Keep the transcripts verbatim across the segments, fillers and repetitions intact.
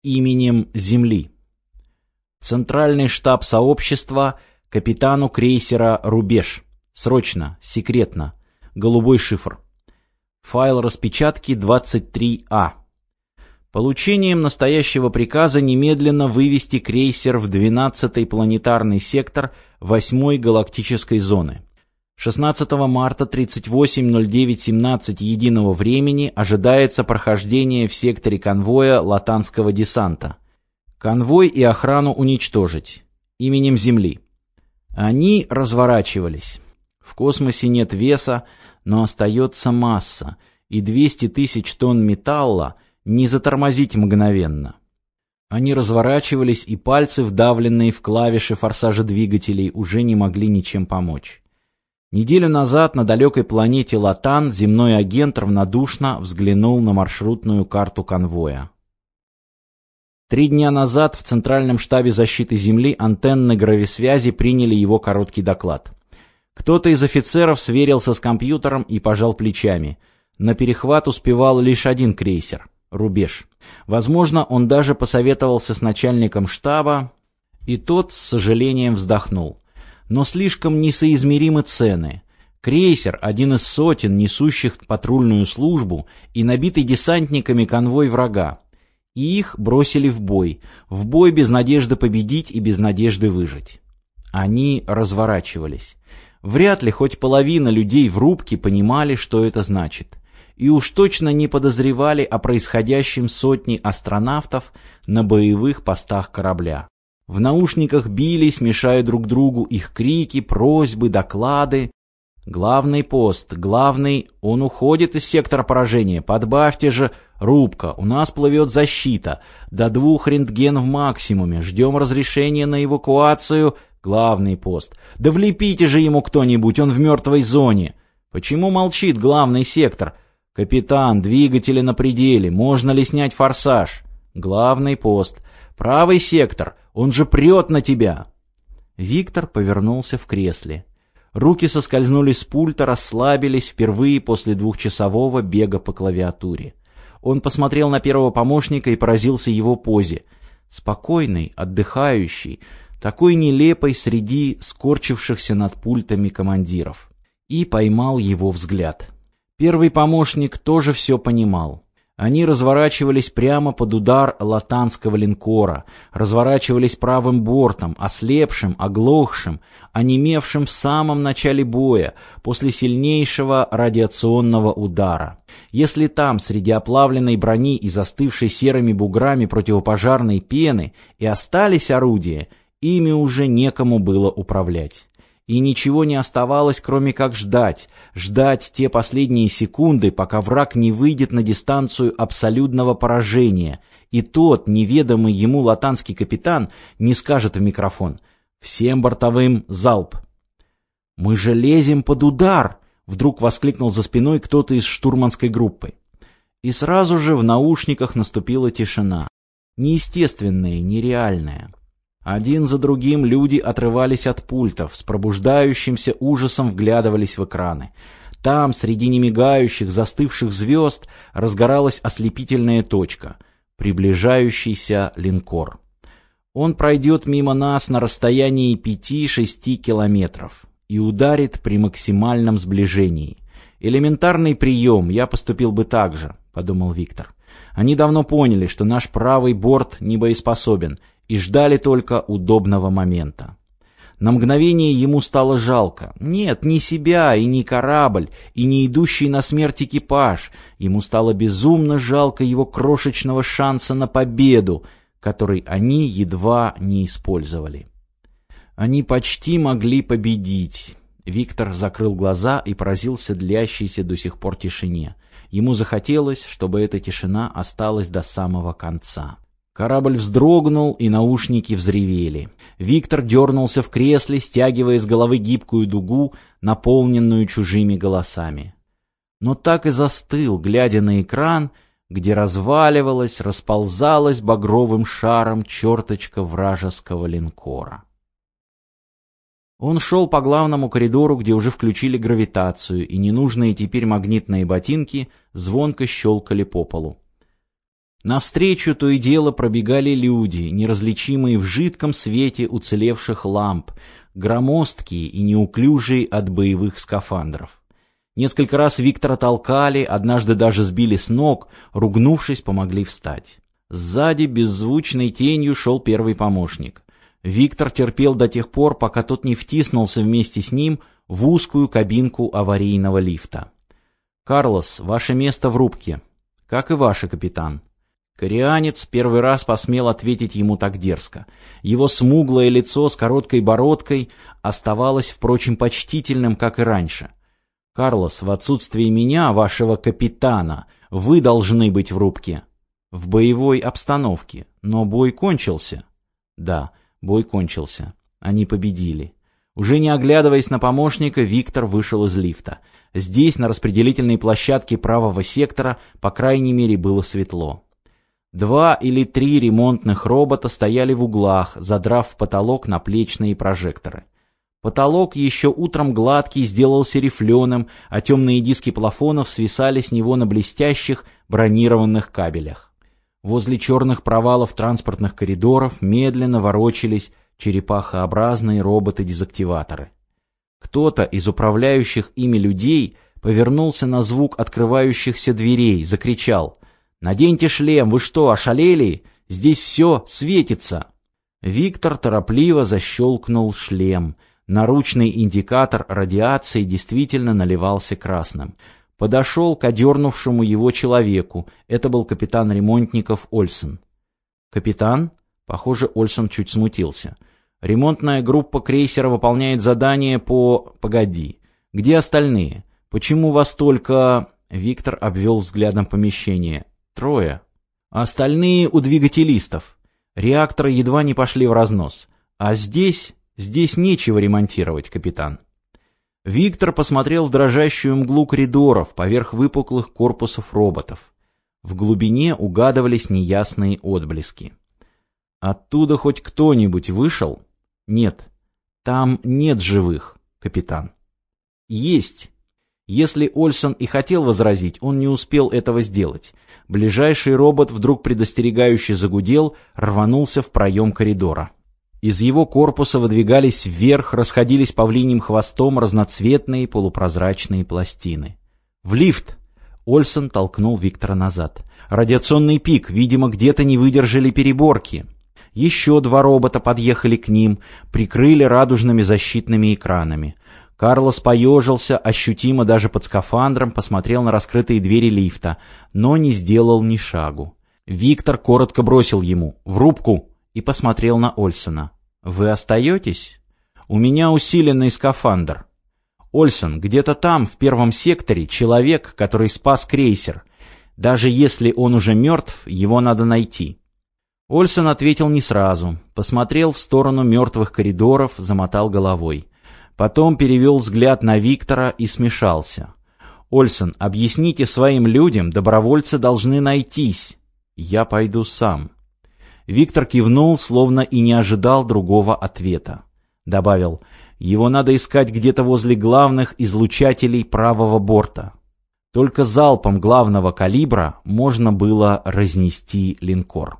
именем Земли. Центральный штаб сообщества капитану крейсера «Рубеж». Срочно, секретно. Голубой шифр. Файл распечатки двадцать три А. Получением настоящего приказа немедленно вывести крейсер в двенадцатый планетарный сектор восьмой галактической зоны. шестнадцатого марта тридцать восемь ноль девять семнадцать единого времени ожидается прохождение в секторе конвоя латанского десанта. Конвой и охрану уничтожить. Именем Земли. Они разворачивались. В космосе нет веса, но остается масса, и двести тысяч тонн металла не затормозить мгновенно. Они разворачивались, и пальцы, вдавленные в клавиши форсажа двигателей, уже не могли ничем помочь. Неделю назад на далекой планете Латан земной агент равнодушно взглянул на маршрутную карту конвоя. Три дня назад в Центральном штабе защиты Земли антенны грависвязи приняли его короткий доклад. Кто-то из офицеров сверился с компьютером и пожал плечами. На перехват успевал лишь один крейсер — «Рубеж». Возможно, он даже посоветовался с начальником штаба, и тот с сожалением вздохнул. Но слишком несоизмеримы цены. Крейсер — один из сотен, несущих патрульную службу, и набитый десантниками конвой врага. И их бросили в бой. В бой без надежды победить и без надежды выжить. Они разворачивались. Вряд ли хоть половина людей в рубке понимали, что это значит. И уж точно не подозревали о происходящем сотни астронавтов на боевых постах корабля. В наушниках бились, мешая друг другу, их крики, просьбы, доклады. «Главный пост, главный, он уходит из сектора поражения, подбавьте же, рубка, у нас плывет защита, до двух рентген в максимуме, ждем разрешения на эвакуацию, главный пост. Да влепите же ему кто-нибудь, он в мертвой зоне. Почему молчит главный сектор? Капитан, двигатели на пределе, можно ли снять форсаж? Главный пост. Правый сектор, он же прет на тебя». Виктор повернулся в кресле. Руки соскользнули с пульта, расслабились впервые после двухчасового бега по клавиатуре. Он посмотрел на первого помощника и поразился его позе. Спокойный, отдыхающий, такой нелепой среди скорчившихся над пультами командиров. И поймал его взгляд. Первый помощник тоже все понимал. Они разворачивались прямо под удар латанского линкора, разворачивались правым бортом, ослепшим, оглохшим, онемевшим в самом начале боя, после сильнейшего радиационного удара. Если там, среди оплавленной брони и застывшей серыми буграми противопожарной пены, и остались орудия, ими уже некому было управлять. И ничего не оставалось, кроме как ждать, ждать те последние секунды, пока враг не выйдет на дистанцию абсолютного поражения, и тот, неведомый ему латанский капитан, не скажет в микрофон: «Всем бортовым залп!» «Мы же лезем под удар!» — вдруг воскликнул за спиной кто-то из штурманской группы. И сразу же в наушниках наступила тишина. Неестественная, нереальная. Один за другим люди отрывались от пультов, с пробуждающимся ужасом вглядывались в экраны. Там, среди немигающих, застывших звезд, разгоралась ослепительная точка — приближающийся линкор. Он пройдет мимо нас на расстоянии пяти-шести километров и ударит при максимальном сближении. Элементарный прием, я поступил бы так же, — подумал Виктор. Они давно поняли, что наш правый борт не боеспособен, и ждали только удобного момента. На мгновение ему стало жалко. Нет, не себя и не корабль, и не идущий на смерть экипаж. Ему стало безумно жалко его крошечного шанса на победу, который они едва не использовали. Они почти могли победить. Виктор закрыл глаза и поразился длящейся до сих пор тишине. Ему захотелось, чтобы эта тишина осталась до самого конца. Корабль вздрогнул, и наушники взревели. Виктор дернулся в кресле, стягивая с головы гибкую дугу, наполненную чужими голосами. Но так и застыл, глядя на экран, где разваливалась, расползалась багровым шаром черточка вражеского линкора. Он шел по главному коридору, где уже включили гравитацию, и ненужные теперь магнитные ботинки звонко щелкали по полу. Навстречу то и дело пробегали люди, неразличимые в жидком свете уцелевших ламп, громоздкие и неуклюжие от боевых скафандров. Несколько раз Виктора толкали, однажды даже сбили с ног, ругнувшись, помогли встать. Сзади беззвучной тенью шел первый помощник. Виктор терпел до тех пор, пока тот не втиснулся вместе с ним в узкую кабинку аварийного лифта. «Карлос, ваше место в рубке. Как и ваше, капитан». Корианец первый раз посмел ответить ему так дерзко. Его смуглое лицо с короткой бородкой оставалось, впрочем, почтительным, как и раньше. «Карлос, в отсутствие меня, вашего капитана, вы должны быть в рубке». «В боевой обстановке. Но бой кончился». «Да, бой кончился. Они победили». Уже не оглядываясь на помощника, Виктор вышел из лифта. Здесь, на распределительной площадке правого сектора, по крайней мере, было светло. Два или три ремонтных робота стояли в углах, задрав в потолок наплечные прожекторы. Потолок еще утром гладкий сделался рифленым, а темные диски плафонов свисали с него на блестящих бронированных кабелях. Возле черных провалов транспортных коридоров медленно ворочались черепахообразные роботы-дезактиваторы. Кто-то из управляющих ими людей повернулся на звук открывающихся дверей, закричал: «Наденьте шлем, вы что, ошалели? Здесь все светится!» Виктор торопливо защелкнул шлем. Наручный индикатор радиации действительно наливался красным. Подошел к одернувшему его человеку. Это был капитан ремонтников Ольсен. «Капитан?» Похоже, Ольсен чуть смутился. «Ремонтная группа крейсера выполняет задание по... Погоди. Где остальные? Почему вас только...» Виктор обвел взглядом помещение. «Трое. А остальные у двигателистов. Реакторы едва не пошли в разнос. А здесь... Здесь нечего ремонтировать, капитан». Виктор посмотрел в дрожащую мглу коридоров поверх выпуклых корпусов роботов. В глубине угадывались неясные отблески. «Оттуда хоть кто-нибудь вышел?» «Нет. Там нет живых, капитан». «Есть». Если Ольсен и хотел возразить, он не успел этого сделать. Ближайший робот вдруг предостерегающе загудел, рванулся в проем коридора. Из его корпуса выдвигались вверх, расходились павлиньим хвостом разноцветные полупрозрачные пластины. «В лифт!» Ольсен толкнул Виктора назад. «Радиационный пик, видимо, где-то не выдержали переборки». Еще два робота подъехали к ним, прикрыли радужными защитными экранами. Карлос поежился, ощутимо даже под скафандром, посмотрел на раскрытые двери лифта, но не сделал ни шагу. Виктор коротко бросил ему «В рубку!» и посмотрел на Ольсена. «Вы остаетесь? У меня усиленный скафандр. Ольсен, где-то там, в первом секторе, человек, который спас крейсер. Даже если он уже мертв, его надо найти». Ольсен ответил не сразу, посмотрел в сторону мертвых коридоров, замотал головой. Потом перевел взгляд на Виктора и смешался. «Ольсен, объясните своим людям, добровольцы должны найтись. Я пойду сам». Виктор кивнул, словно и не ожидал другого ответа. Добавил: «Его надо искать где-то возле главных излучателей правого борта». Только залпом главного калибра можно было разнести линкор.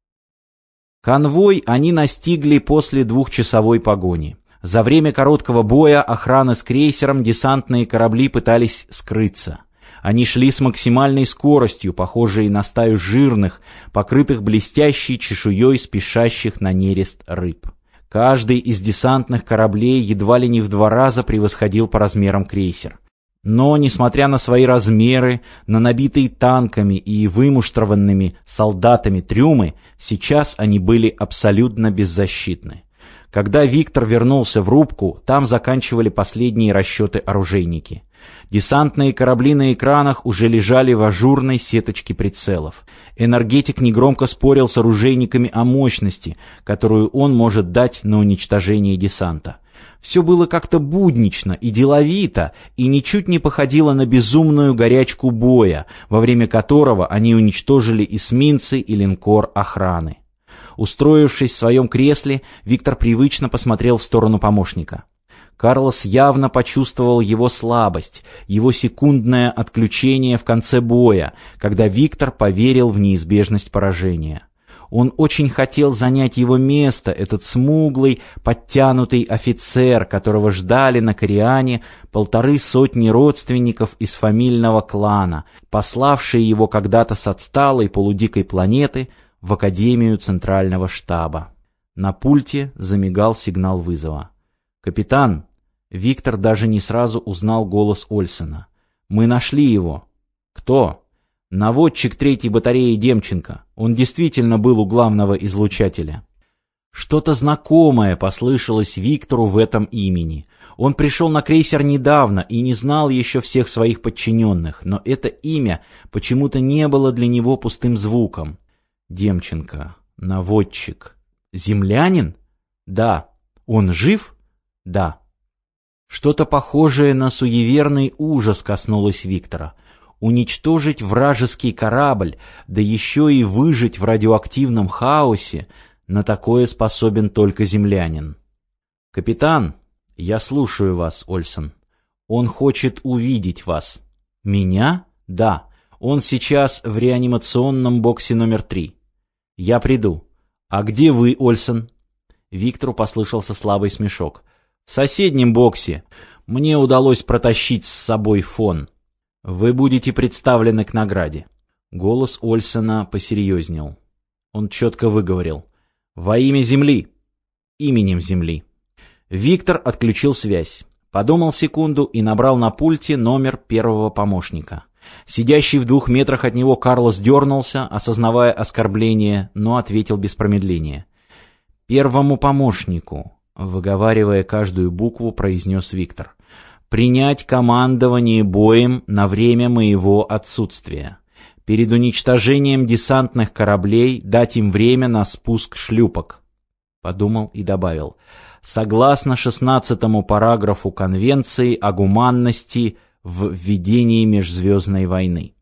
Конвой они настигли после двухчасовой погони. За время короткого боя охраны с крейсером десантные корабли пытались скрыться. Они шли с максимальной скоростью, похожей на стаю жирных, покрытых блестящей чешуей спешащих на нерест рыб. Каждый из десантных кораблей едва ли не в два раза превосходил по размерам крейсер. Но, несмотря на свои размеры, на набитые танками и вымуштрованными солдатами трюмы, сейчас они были абсолютно беззащитны. Когда Виктор вернулся в рубку, там заканчивали последние расчеты оружейники. Десантные корабли на экранах уже лежали в ажурной сеточке прицелов. Энергетик негромко спорил с оружейниками о мощности, которую он может дать на уничтожение десанта. Все было как-то буднично и деловито, и ничуть не походило на безумную горячку боя, во время которого они уничтожили эсминцы и линкор охраны. Устроившись в своем кресле, Виктор привычно посмотрел в сторону помощника. Карлос явно почувствовал его слабость, его секундное отключение в конце боя, когда Виктор поверил в неизбежность поражения. Он очень хотел занять его место, этот смуглый, подтянутый офицер, которого ждали на Кориане полторы сотни родственников из фамильного клана, пославшие его когда-то с отсталой полудикой планеты в Академию Центрального штаба. На пульте замигал сигнал вызова. «Капитан!» Виктор даже не сразу узнал голос Ольсена. «Мы нашли его». «Кто?» «Наводчик третьей батареи Демченко. Он действительно был у главного излучателя». Что-то знакомое послышалось Виктору в этом имени. Он пришел на крейсер недавно и не знал еще всех своих подчиненных, но это имя почему-то не было для него пустым звуком. Демченко. Наводчик. Землянин? Да. Он жив? Да. Что-то похожее на суеверный ужас коснулось Виктора. Уничтожить вражеский корабль, да еще и выжить в радиоактивном хаосе, на такое способен только землянин. «Капитан, я слушаю вас, Ольсен. Он хочет увидеть вас». «Меня? Да. Он сейчас в реанимационном боксе номер три. Я приду. А где вы, Ольсен?» Виктору послышался слабый смешок. «В соседнем боксе. Мне удалось протащить с собой фон. Вы будете представлены к награде». Голос Ольсена посерьезнел. Он четко выговорил: «Во имя Земли. Именем Земли». Виктор отключил связь. Подумал секунду и набрал на пульте номер первого помощника. Сидящий в двух метрах от него Карлос дернулся, осознавая оскорбление, но ответил без промедления. «Первому помощнику», — выговаривая каждую букву, произнес Виктор, «принять командование боем на время моего отсутствия. Перед уничтожением десантных кораблей дать им время на спуск шлюпок». Подумал и добавил: «Согласно шестнадцатому параграфу Конвенции о гуманности в ведении межзвездной войны».